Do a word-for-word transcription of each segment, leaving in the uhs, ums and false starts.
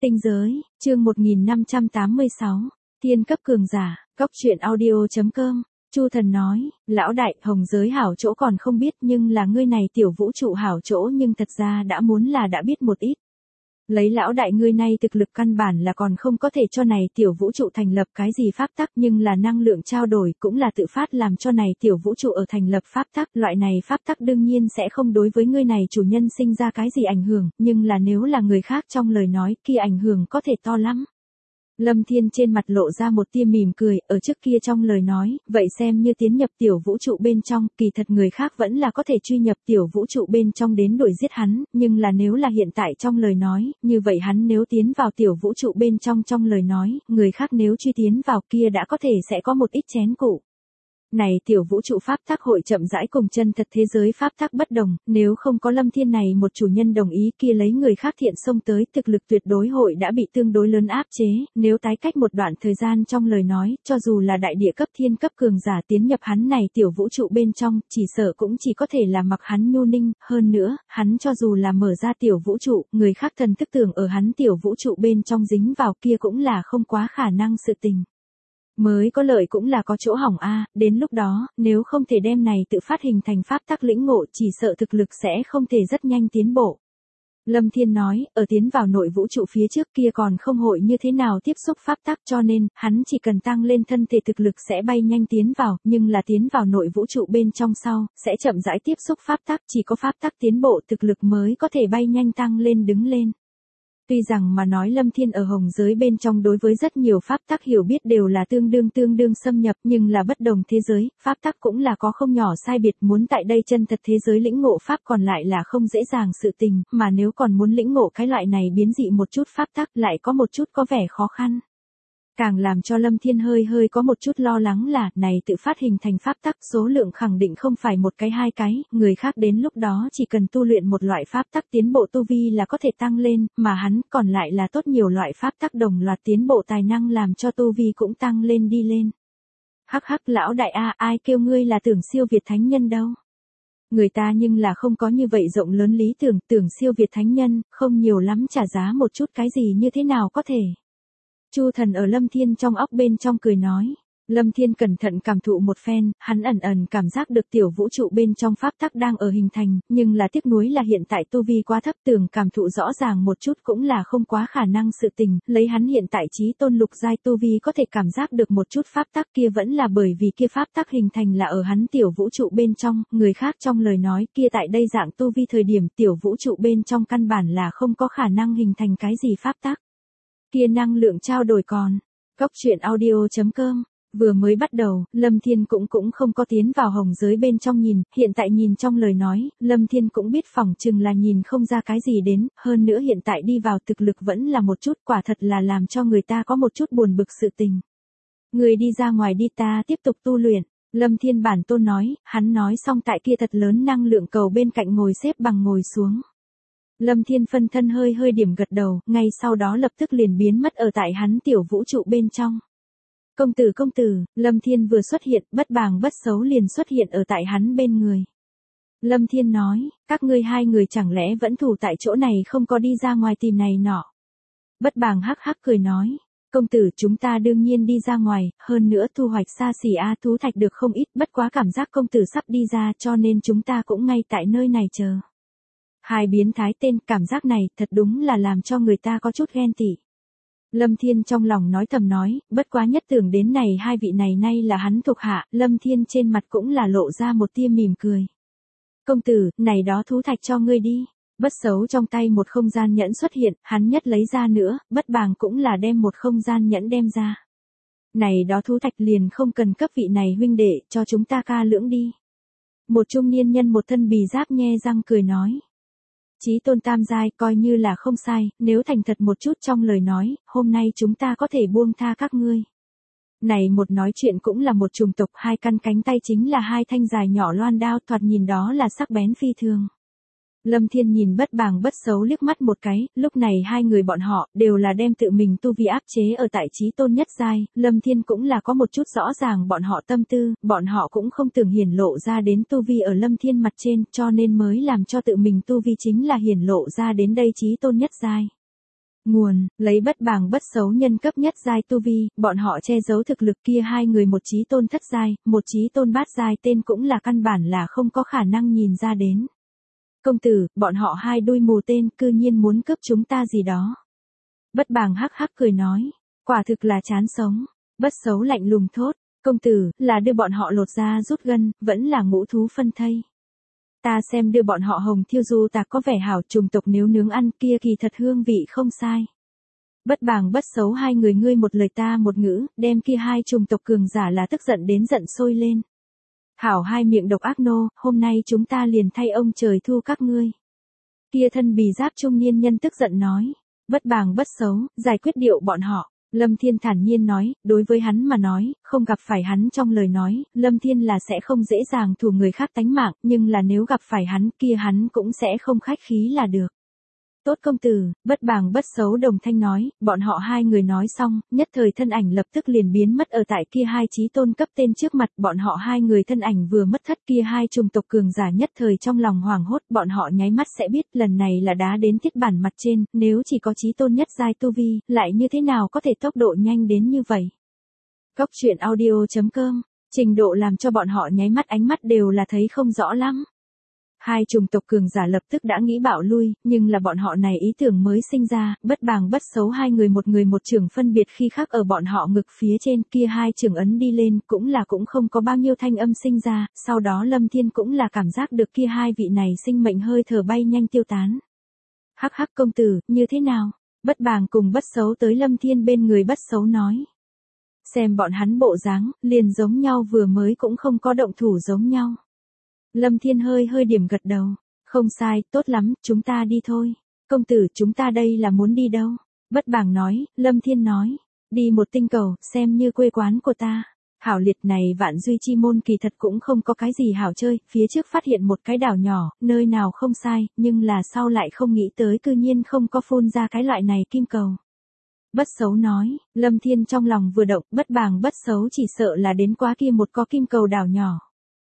Tinh giới, chương một nghìn năm trăm tám mươi sáu, tiên cấp cường giả, góc truyện audio.com, Chu Thần nói, lão đại, hồng giới hảo chỗ còn không biết nhưng là ngươi này tiểu vũ trụ hảo chỗ nhưng thật ra đã muốn là đã biết một ít. Lấy lão đại ngươi này thực lực căn bản là còn không có thể cho này tiểu vũ trụ thành lập cái gì pháp tắc nhưng là năng lượng trao đổi cũng là tự phát làm cho này tiểu vũ trụ ở thành lập pháp tắc. Loại này pháp tắc đương nhiên sẽ không đối với ngươi này chủ nhân sinh ra cái gì ảnh hưởng, nhưng là nếu là người khác trong lời nói kia ảnh hưởng có thể to lắm. Lâm Thiên trên mặt lộ ra một tia mỉm cười, ở trước kia trong lời nói, vậy xem như tiến nhập tiểu vũ trụ bên trong, kỳ thật người khác vẫn là có thể truy nhập tiểu vũ trụ bên trong đến đuổi giết hắn, nhưng là nếu là hiện tại trong lời nói, như vậy hắn nếu tiến vào tiểu vũ trụ bên trong trong lời nói, người khác nếu truy tiến vào kia đã có thể sẽ có một ít chén cụ. Này tiểu vũ trụ pháp tắc hội chậm rãi cùng chân thật thế giới pháp tắc bất đồng, nếu không có Lâm Thiên này một chủ nhân đồng ý kia lấy người khác thiện xông tới, thực lực tuyệt đối hội đã bị tương đối lớn áp chế, nếu tái cách một đoạn thời gian trong lời nói, cho dù là đại địa cấp thiên cấp cường giả tiến nhập hắn này tiểu vũ trụ bên trong, chỉ sợ cũng chỉ có thể là mặc hắn nhu ninh, hơn nữa, hắn cho dù là mở ra tiểu vũ trụ, người khác thần thức tưởng ở hắn tiểu vũ trụ bên trong dính vào kia cũng là không quá khả năng sự tình. Mới có lợi cũng là có chỗ hỏng a, đến lúc đó, nếu không thể đem này tự phát hình thành pháp tắc lĩnh ngộ chỉ sợ thực lực sẽ không thể rất nhanh tiến bộ. Lâm Thiên nói, ở tiến vào nội vũ trụ phía trước kia còn không hội như thế nào tiếp xúc pháp tắc cho nên, hắn chỉ cần tăng lên thân thể thực lực sẽ bay nhanh tiến vào, nhưng là tiến vào nội vũ trụ bên trong sau, sẽ chậm rãi tiếp xúc pháp tắc, chỉ có pháp tắc tiến bộ thực lực mới có thể bay nhanh tăng lên đứng lên. Tuy rằng mà nói Lâm Thiên ở hồng giới bên trong đối với rất nhiều pháp tắc hiểu biết đều là tương đương tương đương xâm nhập nhưng là bất đồng thế giới, pháp tắc cũng là có không nhỏ sai biệt muốn tại đây chân thật thế giới lĩnh ngộ pháp còn lại là không dễ dàng sự tình, mà nếu còn muốn lĩnh ngộ cái loại này biến dị một chút pháp tắc lại có một chút có vẻ khó khăn. Càng làm cho Lâm Thiên hơi hơi có một chút lo lắng là, này tự phát hình thành pháp tắc số lượng khẳng định không phải một cái hai cái, người khác đến lúc đó chỉ cần tu luyện một loại pháp tắc tiến bộ tu vi là có thể tăng lên, mà hắn còn lại là tốt nhiều loại pháp tắc đồng loạt tiến bộ tài năng làm cho tu vi cũng tăng lên đi lên. Hắc hắc lão đại a, ai kêu ngươi là tưởng siêu việt thánh nhân đâu. Người ta nhưng là không có như vậy rộng lớn lý tưởng, tưởng siêu việt thánh nhân, không nhiều lắm trả giá một chút cái gì như thế nào có thể. Chu Thần ở Lâm Thiên trong óc bên trong cười nói. Lâm Thiên cẩn thận cảm thụ một phen, hắn ẩn ẩn cảm giác được tiểu vũ trụ bên trong pháp tắc đang ở hình thành, nhưng là tiếc nuối là hiện tại tu vi quá thấp tưởng cảm thụ rõ ràng một chút cũng là không quá khả năng sự tình, lấy hắn hiện tại chí tôn lục giai tu vi có thể cảm giác được một chút pháp tắc kia vẫn là bởi vì kia pháp tắc hình thành là ở hắn tiểu vũ trụ bên trong, người khác trong lời nói kia tại đây dạng tu vi thời điểm tiểu vũ trụ bên trong căn bản là không có khả năng hình thành cái gì pháp tắc. Kia năng lượng trao đổi còn, góc truyện audio.com, vừa mới bắt đầu, Lâm Thiên cũng cũng không có tiến vào hồng giới bên trong nhìn, hiện tại nhìn trong lời nói, Lâm Thiên cũng biết phỏng chừng là nhìn không ra cái gì đến, hơn nữa hiện tại đi vào thực lực vẫn là một chút quả thật là làm cho người ta có một chút buồn bực sự tình. Người đi ra ngoài đi ta tiếp tục tu luyện, Lâm Thiên bản tôn nói, hắn nói xong tại kia thật lớn năng lượng cầu bên cạnh ngồi xếp bằng ngồi xuống. Lâm Thiên phân thân hơi hơi điểm gật đầu, ngay sau đó lập tức liền biến mất ở tại hắn tiểu vũ trụ bên trong. Công tử công tử, Lâm Thiên vừa xuất hiện, bất bàng bất xấu liền xuất hiện ở tại hắn bên người. Lâm Thiên nói, các ngươi hai người chẳng lẽ vẫn thủ tại chỗ này không có đi ra ngoài tìm này nọ. Bất bàng hắc hắc cười nói, công tử chúng ta đương nhiên đi ra ngoài, hơn nữa thu hoạch xa xỉ a thú thạch được không ít, bất quá cảm giác công tử sắp đi ra cho nên chúng ta cũng ngay tại nơi này chờ. Hai biến thái tên cảm giác này thật đúng là làm cho người ta có chút ghen tị. Lâm Thiên trong lòng nói thầm nói, bất quá nhất tưởng đến này hai vị này nay là hắn thuộc hạ, Lâm Thiên trên mặt cũng là lộ ra một tia mỉm cười. Công tử, này đó thú thạch cho ngươi đi. Bất xấu trong tay một không gian nhẫn xuất hiện, hắn nhất lấy ra nữa, bất bàng cũng là đem một không gian nhẫn đem ra. Này đó thú thạch liền không cần cấp vị này huynh đệ, cho chúng ta ca lưỡng đi. Một trung niên nhân một thân bì giáp nhe răng cười nói. Chí tôn tam giai coi như là không sai, nếu thành thật một chút trong lời nói, hôm nay chúng ta có thể buông tha các ngươi. Này một nói chuyện cũng là một chủng tộc, hai căn cánh tay chính là hai thanh dài nhỏ loan đao, thoạt nhìn đó là sắc bén phi thường. Lâm Thiên nhìn bất bàng bất xấu liếc mắt một cái, lúc này hai người bọn họ đều là đem tự mình tu vi áp chế ở tại chí tôn nhất giai, Lâm Thiên cũng là có một chút rõ ràng bọn họ tâm tư, bọn họ cũng không tưởng hiển lộ ra đến tu vi ở Lâm Thiên mặt trên, cho nên mới làm cho tự mình tu vi chính là hiển lộ ra đến đây chí tôn nhất giai. Nguồn, lấy bất bàng bất xấu nhân cấp nhất giai tu vi, bọn họ che giấu thực lực kia hai người một chí tôn thất giai, một chí tôn bát giai tên cũng là căn bản là không có khả năng nhìn ra đến. Công tử, bọn họ hai đuôi mù tên cư nhiên muốn cướp chúng ta gì đó. Bất bàng hắc hắc cười nói, quả thực là chán sống. Bất xấu lạnh lùng thốt, công tử, là đưa bọn họ lột da rút gân, vẫn là ngũ thú phân thây. Ta xem đưa bọn họ hồng thiêu du tạc có vẻ hảo, trùng tộc nếu nướng ăn kia kỳ thật hương vị không sai. Bất bàng bất xấu hai người ngươi một lời ta một ngữ, đem kia hai trùng tộc cường giả là tức giận đến giận sôi lên. Hảo hai miệng độc ác nô, hôm nay chúng ta liền thay ông trời thu các ngươi. Kia thân bì giáp trung niên nhân tức giận nói, bất bàng bất xấu, giải quyết điệu bọn họ. Lâm Thiên thản nhiên nói, đối với hắn mà nói, không gặp phải hắn trong lời nói, Lâm Thiên là sẽ không dễ dàng thù người khác tánh mạng, nhưng là nếu gặp phải hắn kia hắn cũng sẽ không khách khí là được. Tốt công tử, bất bàng bất xấu đồng thanh nói, bọn họ hai người nói xong, nhất thời thân ảnh lập tức liền biến mất ở tại kia hai chí tôn cấp tên trước mặt, bọn họ hai người thân ảnh vừa mất thất kia hai trùng tộc cường giả nhất thời trong lòng hoảng hốt, bọn họ nháy mắt sẽ biết lần này là đá đến thiết bản mặt trên, nếu chỉ có chí tôn nhất giai tu vi, lại như thế nào có thể tốc độ nhanh đến như vậy. Góc truyện audio chấm com, trình độ làm cho bọn họ nháy mắt ánh mắt đều là thấy không rõ lắm. Hai trùng tộc cường giả lập tức đã nghĩ bạo lui, nhưng là bọn họ này ý tưởng mới sinh ra, bất bàng bất xấu hai người một người một trường phân biệt khi khác ở bọn họ ngực phía trên kia hai trường ấn đi lên cũng là cũng không có bao nhiêu thanh âm sinh ra, sau đó Lâm Thiên cũng là cảm giác được kia hai vị này sinh mệnh hơi thở bay nhanh tiêu tán. Hắc hắc công tử, như thế nào? Bất bàng cùng bất xấu tới Lâm Thiên bên người bất xấu nói. Xem bọn hắn bộ dáng, liền giống nhau vừa mới cũng không có động thủ giống nhau. Lâm Thiên hơi hơi điểm gật đầu, không sai, tốt lắm, chúng ta đi thôi. Công tử, chúng ta đây là muốn đi đâu? Bất bàng nói, Lâm Thiên nói, đi một tinh cầu, xem như quê quán của ta. Hảo liệt này vạn duy chi môn kỳ thật cũng không có cái gì hảo chơi, phía trước phát hiện một cái đảo nhỏ, nơi nào không sai, nhưng là sau lại không nghĩ tới cư nhiên không có phun ra cái loại này kim cầu. Bất xấu nói, Lâm Thiên trong lòng vừa động, bất bàng bất xấu chỉ sợ là đến quá kia một có kim cầu đảo nhỏ.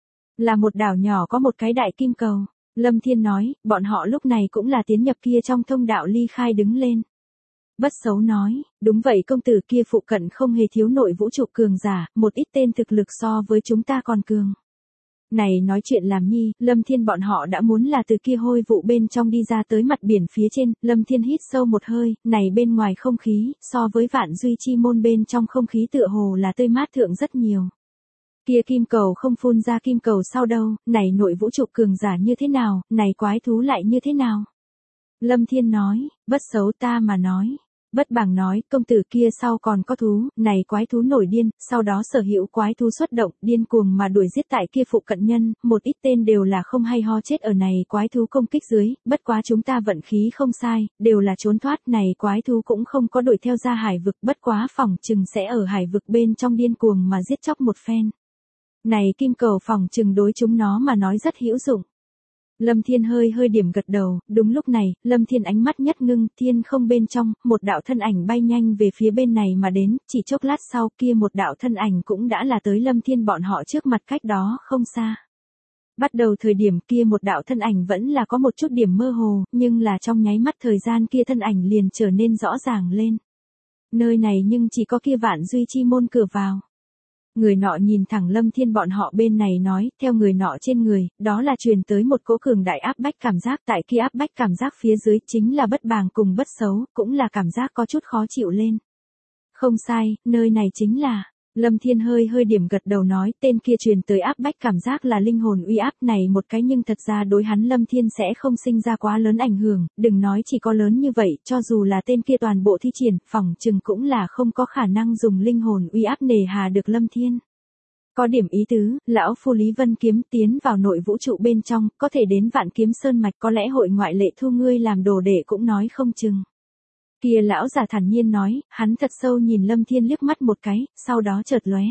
Là một đảo nhỏ có một cái đại kim cầu. Lâm Thiên nói, bọn họ lúc này cũng là tiến nhập kia trong thông đạo ly khai đứng lên. Bất xấu nói, đúng vậy công tử kia phụ cận không hề thiếu nội vũ trụ cường giả, một ít tên thực lực so với chúng ta còn cường. Này nói chuyện làm nhi, Lâm Thiên bọn họ đã muốn là từ kia hôi vụ bên trong đi ra tới mặt biển phía trên, Lâm Thiên hít sâu một hơi, này bên ngoài không khí, so với vạn duy chi môn bên trong không khí tựa hồ là tươi mát thượng rất nhiều. Kia kim cầu không phun ra kim cầu sau đâu, này nội vũ trụ cường giả như thế nào, này quái thú lại như thế nào? Lâm Thiên nói, bất xấu ta mà nói. Bất bàng nói, công tử kia sau còn có thú, này quái thú nổi điên, sau đó sở hữu quái thú xuất động, điên cuồng mà đuổi giết tại kia phụ cận nhân, một ít tên đều là không hay ho chết ở này quái thú công kích dưới, bất quá chúng ta vận khí không sai, đều là trốn thoát, này quái thú cũng không có đuổi theo ra hải vực, bất quá phòng chừng sẽ ở hải vực bên trong điên cuồng mà giết chóc một phen. Này kim cầu phòng chừng đối chúng nó mà nói rất hữu dụng. Lâm Thiên hơi hơi điểm gật đầu, đúng lúc này, Lâm Thiên ánh mắt nhất ngưng, thiên không bên trong, một đạo thân ảnh bay nhanh về phía bên này mà đến, chỉ chốc lát sau kia một đạo thân ảnh cũng đã là tới Lâm Thiên bọn họ trước mặt cách đó không xa. Bắt đầu thời điểm kia một đạo thân ảnh vẫn là có một chút điểm mơ hồ, nhưng là trong nháy mắt thời gian kia thân ảnh liền trở nên rõ ràng lên. Nơi này nhưng chỉ có kia vạn duy chi môn cửa vào. Người nọ nhìn thẳng Lâm Thiên bọn họ bên này nói, theo người nọ trên người, đó là truyền tới một cỗ cường đại áp bách cảm giác, tại kia áp bách cảm giác phía dưới chính là bất bàng cùng bất xấu, cũng là cảm giác có chút khó chịu lên. Không sai, nơi này chính là, Lâm Thiên hơi hơi điểm gật đầu nói, tên kia truyền tới áp bách cảm giác là linh hồn uy áp này một cái nhưng thật ra đối hắn Lâm Thiên sẽ không sinh ra quá lớn ảnh hưởng, đừng nói chỉ có lớn như vậy, cho dù là tên kia toàn bộ thi triển, phỏng chừng cũng là không có khả năng dùng linh hồn uy áp nề hà được Lâm Thiên. Có điểm ý tứ, lão phu Lý Vân Kiếm tiến vào nội vũ trụ bên trong, có thể đến Vạn Kiếm Sơn mạch, có lẽ hội ngoại lệ thu ngươi làm đồ đệ cũng nói không chừng. Kia lão giả thản nhiên nói, hắn thật sâu nhìn Lâm Thiên liếc mắt một cái, sau đó chợt lóe.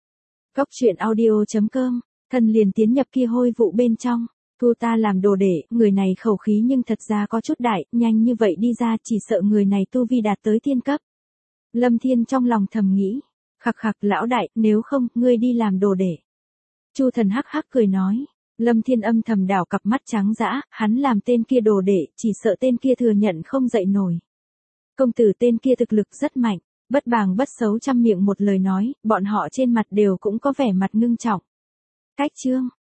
Góc truyện audio chấm com, thân liền tiến nhập kia hôi vụ bên trong, thu ta làm đồ đệ, người này khẩu khí nhưng thật ra có chút đại, nhanh như vậy đi ra chỉ sợ người này tu vi đạt tới tiên cấp. Lâm Thiên trong lòng thầm nghĩ, khặc khặc lão đại, nếu không, ngươi đi làm đồ đệ. Chu thần hắc hắc cười nói. Lâm Thiên âm thầm đảo cặp mắt trắng dã, hắn làm tên kia đồ đệ, chỉ sợ tên kia thừa nhận không dậy nổi. Công tử tên kia thực lực rất mạnh, bất bàng bất xấu trăm miệng một lời nói, bọn họ trên mặt đều cũng có vẻ mặt ngưng trọng. Cách trương,